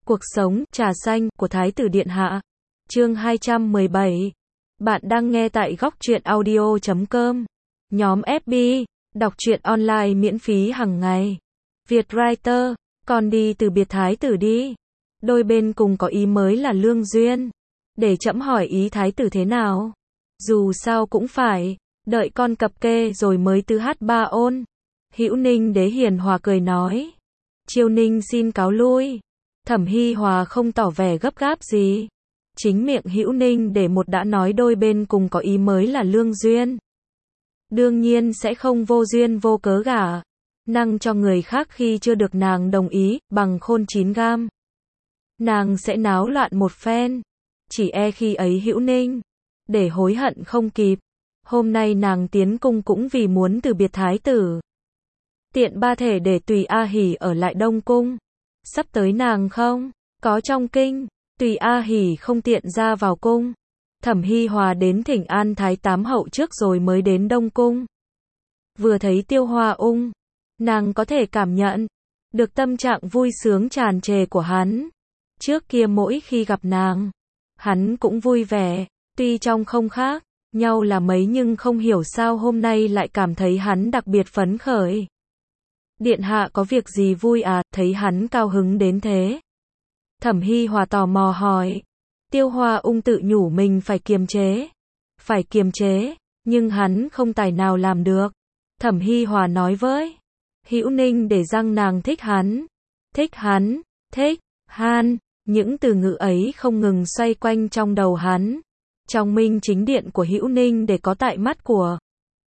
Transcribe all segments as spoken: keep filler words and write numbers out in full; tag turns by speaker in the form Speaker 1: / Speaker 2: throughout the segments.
Speaker 1: Cuộc sống, trà xanh, của Thái tử Điện Hạ. Chương hai trăm mười bảy. Bạn đang nghe tại góc truyện audio chấm com. Nhóm ép bê, đọc truyện online miễn phí hàng ngày. Vietwriter, còn đi từ biệt Thái tử đi. Đôi bên cùng có ý mới là lương duyên. Để trẫm hỏi ý Thái tử thế nào? Dù sao cũng phải đợi con cập kê rồi mới tư hát ba ôn. Hữu Ninh Đế hiền hòa cười nói. Chiêu Ninh xin cáo lui. Thẩm Hi Hòa không tỏ vẻ gấp gáp gì. Chính miệng Hữu Ninh để một đã nói đôi bên cùng có ý mới là lương duyên. Đương nhiên sẽ không vô duyên vô cớ gả năng cho người khác khi chưa được nàng đồng ý, bằng khôn chín gam. Nàng sẽ náo loạn một phen. Chỉ e khi ấy Hữu Ninh để hối hận không kịp. Hôm nay nàng tiến cung cũng vì muốn từ biệt Thái tử. Tiện ba thể để Tùy A Hỉ ở lại Đông Cung. Sắp tới nàng không có trong kinh, Tùy A Hỉ không tiện ra vào cung. Thẩm Hi Hòa đến thỉnh an Thái Tám hậu trước rồi mới đến Đông Cung. Vừa thấy Tiêu Hoa Ung, nàng có thể cảm nhận được tâm trạng vui sướng tràn trề của hắn. Trước kia mỗi khi gặp nàng, hắn cũng vui vẻ, tuy trong không khác nhau là mấy nhưng không hiểu sao hôm nay lại cảm thấy hắn đặc biệt phấn khởi. Điện hạ có việc gì vui à, thấy hắn cao hứng đến thế. Thẩm Hi Hòa tò mò hỏi. Tiêu Hoa Ung tự nhủ mình phải kiềm chế. Phải kiềm chế, nhưng hắn không tài nào làm được. Thẩm Hi Hòa nói với Hữu Ninh để răng nàng thích hắn. Thích hắn, thích, han, những từ ngữ ấy không ngừng xoay quanh trong đầu hắn. Trong minh chính điện của Hữu Ninh để có tại mắt của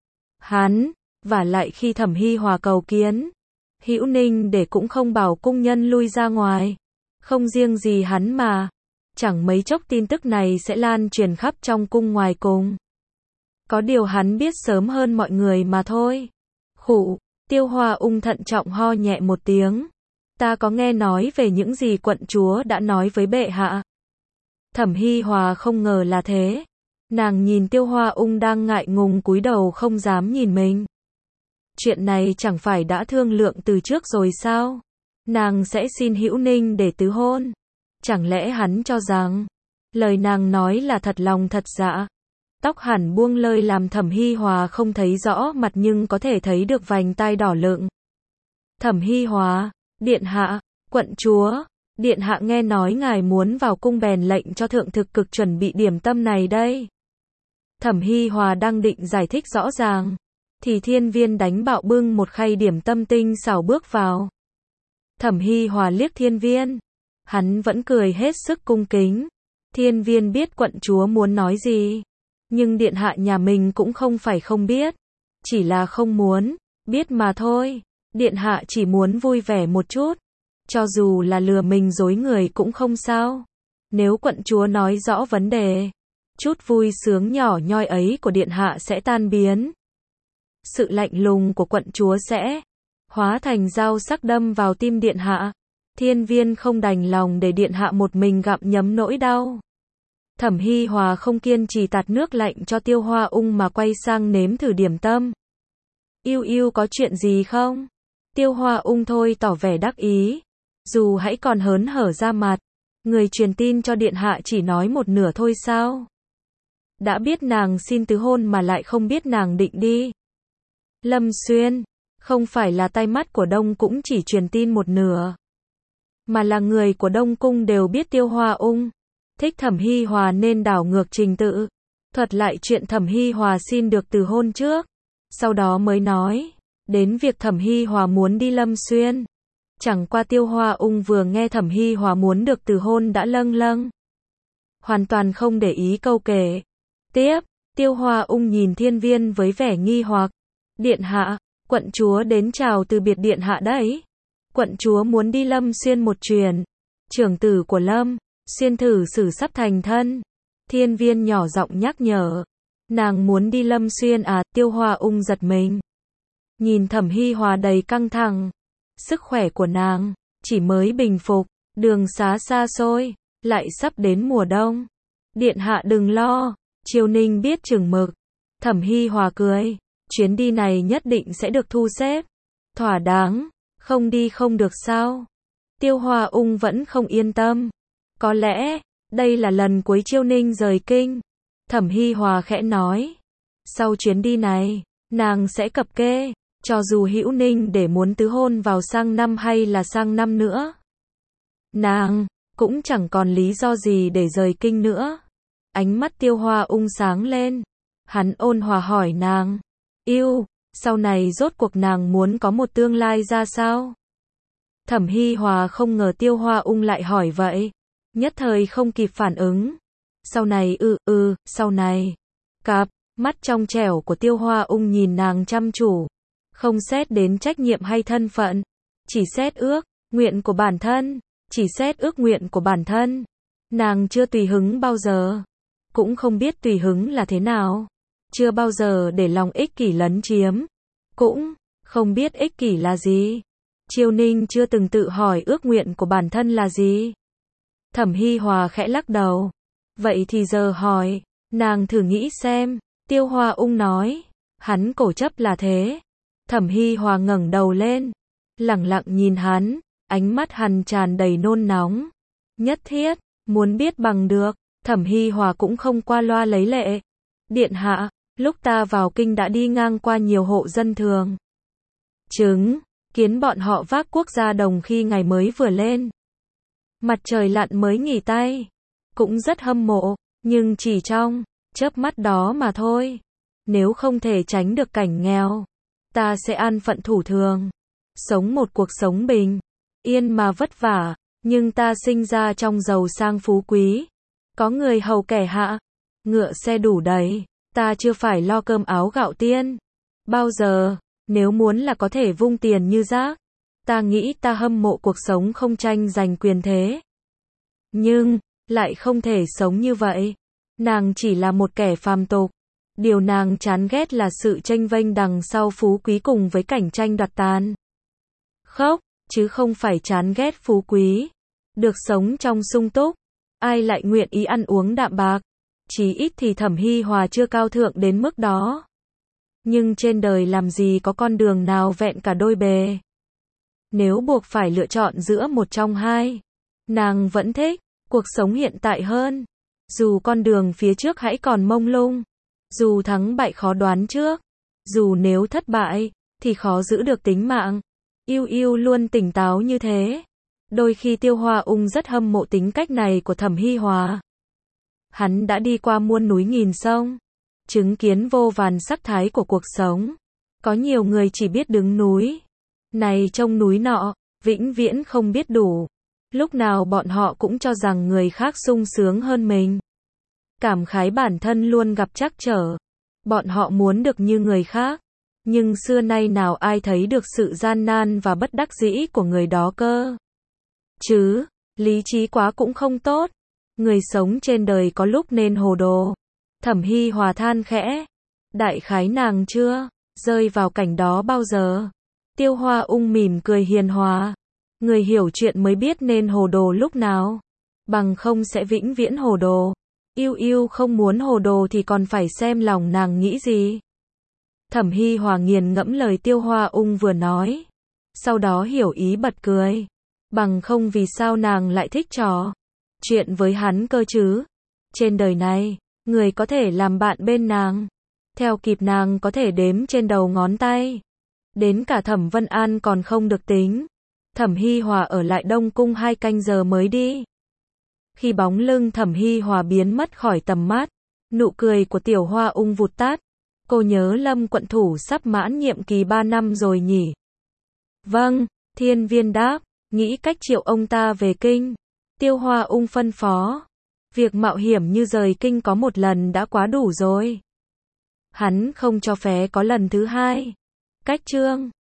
Speaker 1: hắn, và lại khi Thẩm Hi Hòa cầu kiến, Hữu Ninh để cũng không bảo cung nhân lui ra ngoài. Không riêng gì hắn mà, chẳng mấy chốc tin tức này sẽ lan truyền khắp trong cung ngoài cùng. Có điều hắn biết sớm hơn mọi người mà thôi. Khụ, Tiêu Hoa Ung thận trọng ho nhẹ một tiếng. Ta có nghe nói về những gì quận chúa đã nói với bệ hạ. Thẩm Hi Hòa không ngờ là thế. Nàng nhìn Tiêu Hoa Ung đang ngại ngùng cúi đầu không dám nhìn mình. Chuyện này chẳng phải đã thương lượng từ trước rồi sao? Nàng sẽ xin Hữu Ninh để tứ hôn. Chẳng lẽ hắn cho rằng lời nàng nói là thật lòng thật dạ? Tóc hẳn buông lơi làm Thẩm Hi Hòa không thấy rõ mặt nhưng có thể thấy được vành tai đỏ lựng. Thẩm Hi Hòa, điện hạ, quận chúa, điện hạ nghe nói ngài muốn vào cung bèn lệnh cho thượng thực cực chuẩn bị điểm tâm này đây. Thẩm Hi Hòa đang định giải thích rõ ràng, thì Thiên Viên đánh bạo bưng một khay điểm tâm tinh xảo bước vào. Thẩm Hi Hòa liếc Thiên Viên, hắn vẫn cười hết sức cung kính. Thiên Viên biết quận chúa muốn nói gì, nhưng điện hạ nhà mình cũng không phải không biết, chỉ là không muốn biết mà thôi. Điện hạ chỉ muốn vui vẻ một chút, cho dù là lừa mình dối người cũng không sao. Nếu quận chúa nói rõ vấn đề, chút vui sướng nhỏ nhoi ấy của điện hạ sẽ tan biến. Sự lạnh lùng của quận chúa sẽ hóa thành dao sắc đâm vào tim điện hạ. Thiên Viên không đành lòng để điện hạ một mình gặm nhấm nỗi đau. Thẩm Hi Hòa không kiên trì tạt nước lạnh cho Tiêu Hoa Ung mà quay sang nếm thử điểm tâm. Yêu yêu có chuyện gì không? Tiêu Hoa Ung thôi tỏ vẻ đắc ý. Dù hãy còn hớn hở ra mặt, người truyền tin cho điện hạ chỉ nói một nửa thôi sao? Đã biết nàng xin tứ hôn mà lại không biết nàng định đi Lâm Xuyên. Không phải là tai mắt của Đông cũng chỉ truyền tin một nửa, mà là người của Đông Cung đều biết Tiêu Hoa Ung thích Thẩm Hi Hòa nên đảo ngược trình tự, thuật lại chuyện Thẩm Hi Hòa xin được từ hôn trước, sau đó mới nói đến việc Thẩm Hi Hòa muốn đi Lâm Xuyên. Chẳng qua Tiêu Hoa Ung vừa nghe Thẩm Hi Hòa muốn được từ hôn đã lâng lâng, hoàn toàn không để ý câu kể tiếp. Tiêu Hoa Ung nhìn Thiên Viên với vẻ nghi hoặc. Điện hạ, quận chúa đến chào từ biệt điện hạ đấy. Quận chúa muốn đi Lâm Xuyên một chuyến. Trưởng tử của Lâm Xuyên thử sử sắp thành thân. Thiên Viên nhỏ giọng nhắc nhở. Nàng muốn đi Lâm Xuyên à? Tiêu Hoa Ung giật mình. Nhìn Thẩm Hi Hòa đầy căng thẳng. Sức khỏe của nàng chỉ mới bình phục, đường xá xa xôi, lại sắp đến mùa đông. Điện hạ đừng lo, Triều Ninh biết chừng mực. Thẩm Hi Hòa cười. Chuyến đi này nhất định sẽ được thu xếp thỏa đáng, không đi không được sao? Tiêu Hoa Ung vẫn không yên tâm. Có lẽ, đây là lần cuối Chiêu Ninh rời kinh. Thẩm Hi Hòa khẽ nói. Sau chuyến đi này, nàng sẽ cập kê, cho dù Hữu Ninh để muốn tứ hôn vào sang năm hay là sang năm nữa. Nàng, cũng chẳng còn lý do gì để rời kinh nữa. Ánh mắt Tiêu Hoa Ung sáng lên. Hắn ôn hòa hỏi nàng. Yêu, sau này rốt cuộc nàng muốn có một tương lai ra sao? Thẩm Hi Hòa không ngờ Tiêu Hoa Ung lại hỏi vậy. Nhất thời không kịp phản ứng. Sau này ư, ừ, ừ, sau này. Cặp, mắt trong trẻo của Tiêu Hoa Ung nhìn nàng chăm chú. Không xét đến trách nhiệm hay thân phận. Chỉ xét ước, nguyện của bản thân. Chỉ xét ước nguyện của bản thân. Nàng chưa tùy hứng bao giờ. Cũng không biết tùy hứng là thế nào. Chưa bao giờ để lòng ích kỷ lấn chiếm. Cũng không biết ích kỷ là gì. Chiêu Ninh chưa từng tự hỏi ước nguyện của bản thân là gì. Thẩm Hi Hòa khẽ lắc đầu. Vậy thì giờ hỏi, nàng thử nghĩ xem. Tiêu Hoa Ung nói. Hắn cổ chấp là thế. Thẩm Hi Hòa ngẩng đầu lên. Lẳng lặng nhìn hắn. Ánh mắt hắn tràn đầy nôn nóng. Nhất thiết, muốn biết bằng được. Thẩm Hi Hòa cũng không qua loa lấy lệ. Điện hạ, lúc ta vào kinh đã đi ngang qua nhiều hộ dân thường. Chứng, kiến bọn họ vác quốc gia đồng khi ngày mới vừa lên. Mặt trời lặn mới nghỉ tay. Cũng rất hâm mộ, nhưng chỉ trong chớp mắt đó mà thôi. Nếu không thể tránh được cảnh nghèo, ta sẽ an phận thủ thường. Sống một cuộc sống bình yên mà vất vả, nhưng ta sinh ra trong giàu sang phú quý. Có người hầu kẻ hạ, ngựa xe đủ đầy, ta chưa phải lo cơm áo gạo tiên. Bao giờ, nếu muốn là có thể vung tiền như rác, ta nghĩ ta hâm mộ cuộc sống không tranh giành quyền thế. Nhưng, lại không thể sống như vậy. Nàng chỉ là một kẻ phàm tục. Điều nàng chán ghét là sự chênh vênh đằng sau phú quý cùng với cảnh tranh đoạt tàn khốc, chứ không phải chán ghét phú quý. Được sống trong sung túc, ai lại nguyện ý ăn uống đạm bạc. Chí ít thì Thẩm Hi Hòa chưa cao thượng đến mức đó. Nhưng trên đời làm gì có con đường nào vẹn cả đôi bề. Nếu buộc phải lựa chọn giữa một trong hai, nàng vẫn thích cuộc sống hiện tại hơn. Dù con đường phía trước hãy còn mông lung, dù thắng bại khó đoán trước, dù nếu thất bại thì khó giữ được tính mạng. Yêu yêu luôn tỉnh táo như thế. Đôi khi Tiêu Hoa Ung rất hâm mộ tính cách này của Thẩm Hi Hòa. Hắn đã đi qua muôn núi nghìn sông, chứng kiến vô vàn sắc thái của cuộc sống. Có nhiều người chỉ biết đứng núi này trông núi nọ, vĩnh viễn không biết đủ. Lúc nào bọn họ cũng cho rằng người khác sung sướng hơn mình. Cảm khái bản thân luôn gặp trắc trở. Bọn họ muốn được như người khác. Nhưng xưa nay nào ai thấy được sự gian nan và bất đắc dĩ của người đó cơ. Chứ, lý trí quá cũng không tốt. Người sống trên đời có lúc nên hồ đồ. Thẩm Hi Hòa than khẽ. Đại khái nàng chưa rơi vào cảnh đó bao giờ. Tiêu Hoa Ung mỉm cười hiền hòa. Người hiểu chuyện mới biết nên hồ đồ lúc nào. Bằng không sẽ vĩnh viễn hồ đồ. Yêu yêu không muốn hồ đồ thì còn phải xem lòng nàng nghĩ gì. Thẩm Hi Hòa nghiền ngẫm lời Tiêu Hoa Ung vừa nói. Sau đó hiểu ý bật cười. Bằng không vì sao nàng lại thích trò chuyện với hắn cơ chứ. Trên đời này, người có thể làm bạn bên nàng, theo kịp nàng có thể đếm trên đầu ngón tay. Đến cả Thẩm Vân An còn không được tính. Thẩm Hi Hòa ở lại Đông Cung hai canh giờ mới đi. Khi bóng lưng Thẩm Hi Hòa biến mất khỏi tầm mắt, nụ cười của Tiểu Hoa Ung vụt tắt. Cô nhớ Lâm quận thủ sắp mãn nhiệm kỳ ba năm rồi nhỉ? Vâng, Thiên Viên đáp, nghĩ cách triệu ông ta về kinh. Tiêu Hoa Ung phân phó. Việc mạo hiểm như rời kinh có một lần đã quá đủ rồi. Hắn không cho phép có lần thứ hai. Cách chương